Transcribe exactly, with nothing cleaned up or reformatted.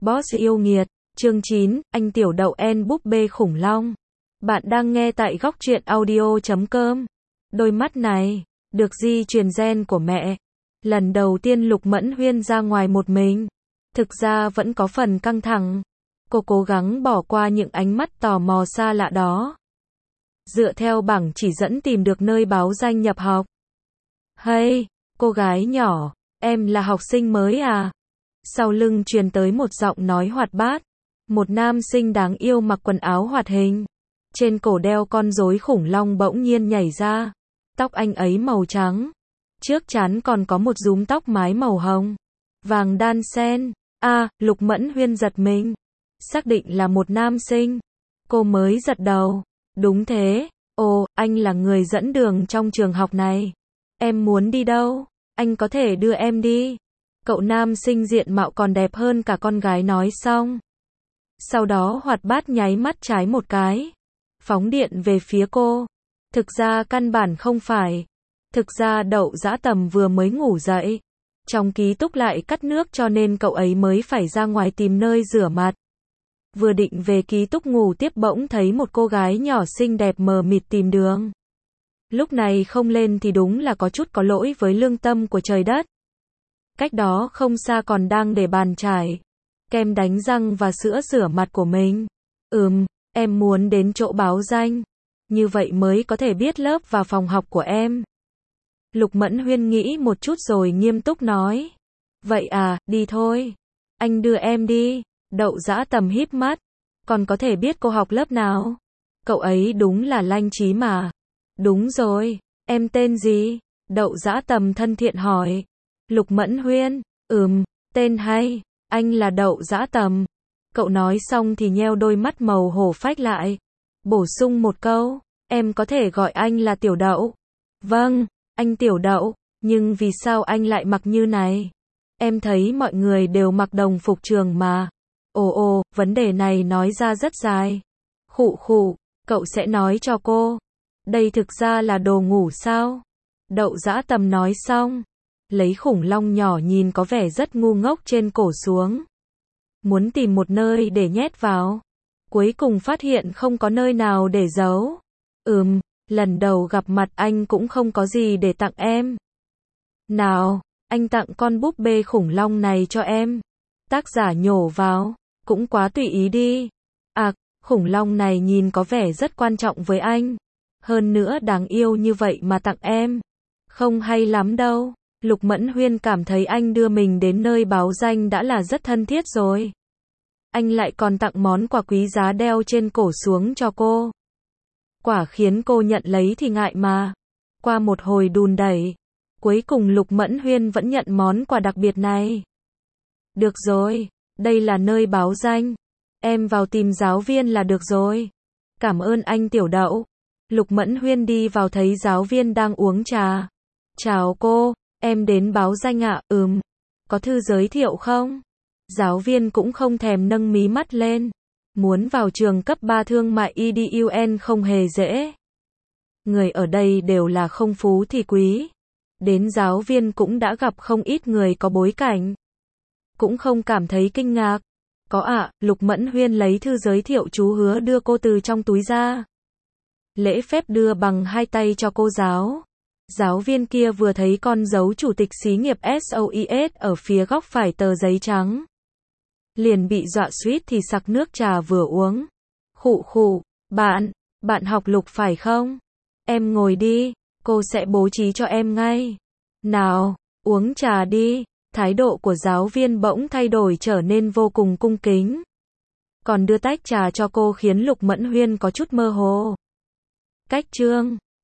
Boss yêu nghiệt, chương chín, anh tiểu đậu en búp bê khủng long. Bạn đang nghe tại góc truyện audio chấm com. Đôi mắt này, được di truyền gen của mẹ. Lần đầu tiên Lục Mẫn Huyên ra ngoài một mình. Thực ra vẫn có phần căng thẳng. Cô cố gắng bỏ qua những ánh mắt tò mò xa lạ đó. Dựa theo bảng chỉ dẫn tìm được nơi báo danh nhập học. Hey, cô gái nhỏ, em là học sinh mới à? Sau lưng truyền tới một giọng nói hoạt bát. Một nam sinh đáng yêu mặc quần áo hoạt hình. Trên cổ đeo con rối khủng long bỗng nhiên nhảy ra. Tóc anh ấy màu trắng. Trước trán còn có một rúm tóc mái màu hồng. Vàng đan xen. À, Lục Mẫn Huyên giật mình. Xác định là một nam sinh. Cô mới giật đầu. Đúng thế. Ồ, anh là người dẫn đường trong trường học này. Em muốn đi đâu? Anh có thể đưa em đi. Cậu nam sinh diện mạo còn đẹp hơn cả con gái nói xong. Sau đó hoạt bát nháy mắt trái một cái. Phóng điện về phía cô. Thực ra căn bản không phải. Thực ra Đậu Dã Tầm vừa mới ngủ dậy. Trong ký túc lại cắt nước cho nên cậu ấy mới phải ra ngoài tìm nơi rửa mặt. Vừa định về ký túc ngủ tiếp bỗng thấy một cô gái nhỏ xinh đẹp mờ mịt tìm đường. Lúc này không lên thì đúng là có chút có lỗi với lương tâm của trời đất. Cách đó không xa còn đang để bàn chải, kem đánh răng và sữa rửa mặt của mình. Ừm, em muốn đến chỗ báo danh. Như vậy mới có thể biết lớp và phòng học của em. Lục Mẫn Huyên nghĩ một chút rồi nghiêm túc nói. Vậy à, đi thôi. Anh đưa em đi. Đậu Dã Tầm híp mắt. Còn có thể biết cô học lớp nào? Cậu ấy đúng là lanh trí mà. Đúng rồi, em tên gì? Đậu Dã Tầm thân thiện hỏi. Lục Mẫn Huyên, ừm, tên hay, anh là Đậu Dã Tầm. Cậu nói xong thì nheo đôi mắt màu hổ phách lại. Bổ sung một câu, em có thể gọi anh là Tiểu Đậu. Vâng, anh Tiểu Đậu, nhưng vì sao anh lại mặc như này? Em thấy mọi người đều mặc đồng phục trường mà. Ồ ồ, vấn đề này nói ra rất dài. Khụ khụ, cậu sẽ nói cho cô. Đây thực ra là đồ ngủ sao? Đậu Dã Tầm nói xong. Lấy khủng long nhỏ nhìn có vẻ rất ngu ngốc trên cổ xuống. Muốn tìm một nơi để nhét vào. Cuối cùng phát hiện không có nơi nào để giấu. Ừm, lần đầu gặp mặt anh cũng không có gì để tặng em. Nào, anh tặng con búp bê khủng long này cho em. Tác giả nhổ vào. Cũng quá tùy ý đi. À, khủng long này nhìn có vẻ rất quan trọng với anh. Hơn nữa đáng yêu như vậy mà tặng em. Không hay lắm đâu. Lục Mẫn Huyên cảm thấy anh đưa mình đến nơi báo danh đã là rất thân thiết rồi. Anh lại còn tặng món quà quý giá đeo trên cổ xuống cho cô. Quả khiến cô nhận lấy thì ngại mà. Qua một hồi đùn đẩy, cuối cùng Lục Mẫn Huyên vẫn nhận món quà đặc biệt này. Được rồi, đây là nơi báo danh. Em vào tìm giáo viên là được rồi. Cảm ơn anh Tiểu Đậu. Lục Mẫn Huyên đi vào thấy giáo viên đang uống trà. Chào cô, em đến báo danh ạ. Ừm, có thư giới thiệu không? Giáo viên cũng không thèm nâng mí mắt lên. Muốn vào trường cấp ba thương mại e đê u en không hề dễ. Người ở đây đều là không phú thì quý. Đến giáo viên cũng đã gặp không ít người có bối cảnh. Cũng không cảm thấy kinh ngạc. Có ạ, à, Lục Mẫn Huyên lấy thư giới thiệu chú hứa đưa cô từ trong túi ra. Lễ phép đưa bằng hai tay cho cô giáo. Giáo viên kia vừa thấy con dấu chủ tịch xí nghiệp SOES ở phía góc phải tờ giấy trắng. Liền bị dọa suýt thì sặc nước trà vừa uống. Khụ khụ, bạn, bạn học Lục phải không? Em ngồi đi, cô sẽ bố trí cho em ngay. Nào, uống trà đi. Thái độ của giáo viên bỗng thay đổi trở nên vô cùng cung kính. Còn đưa tách trà cho cô khiến Lục Mẫn Huyên có chút mơ hồ. Cách chương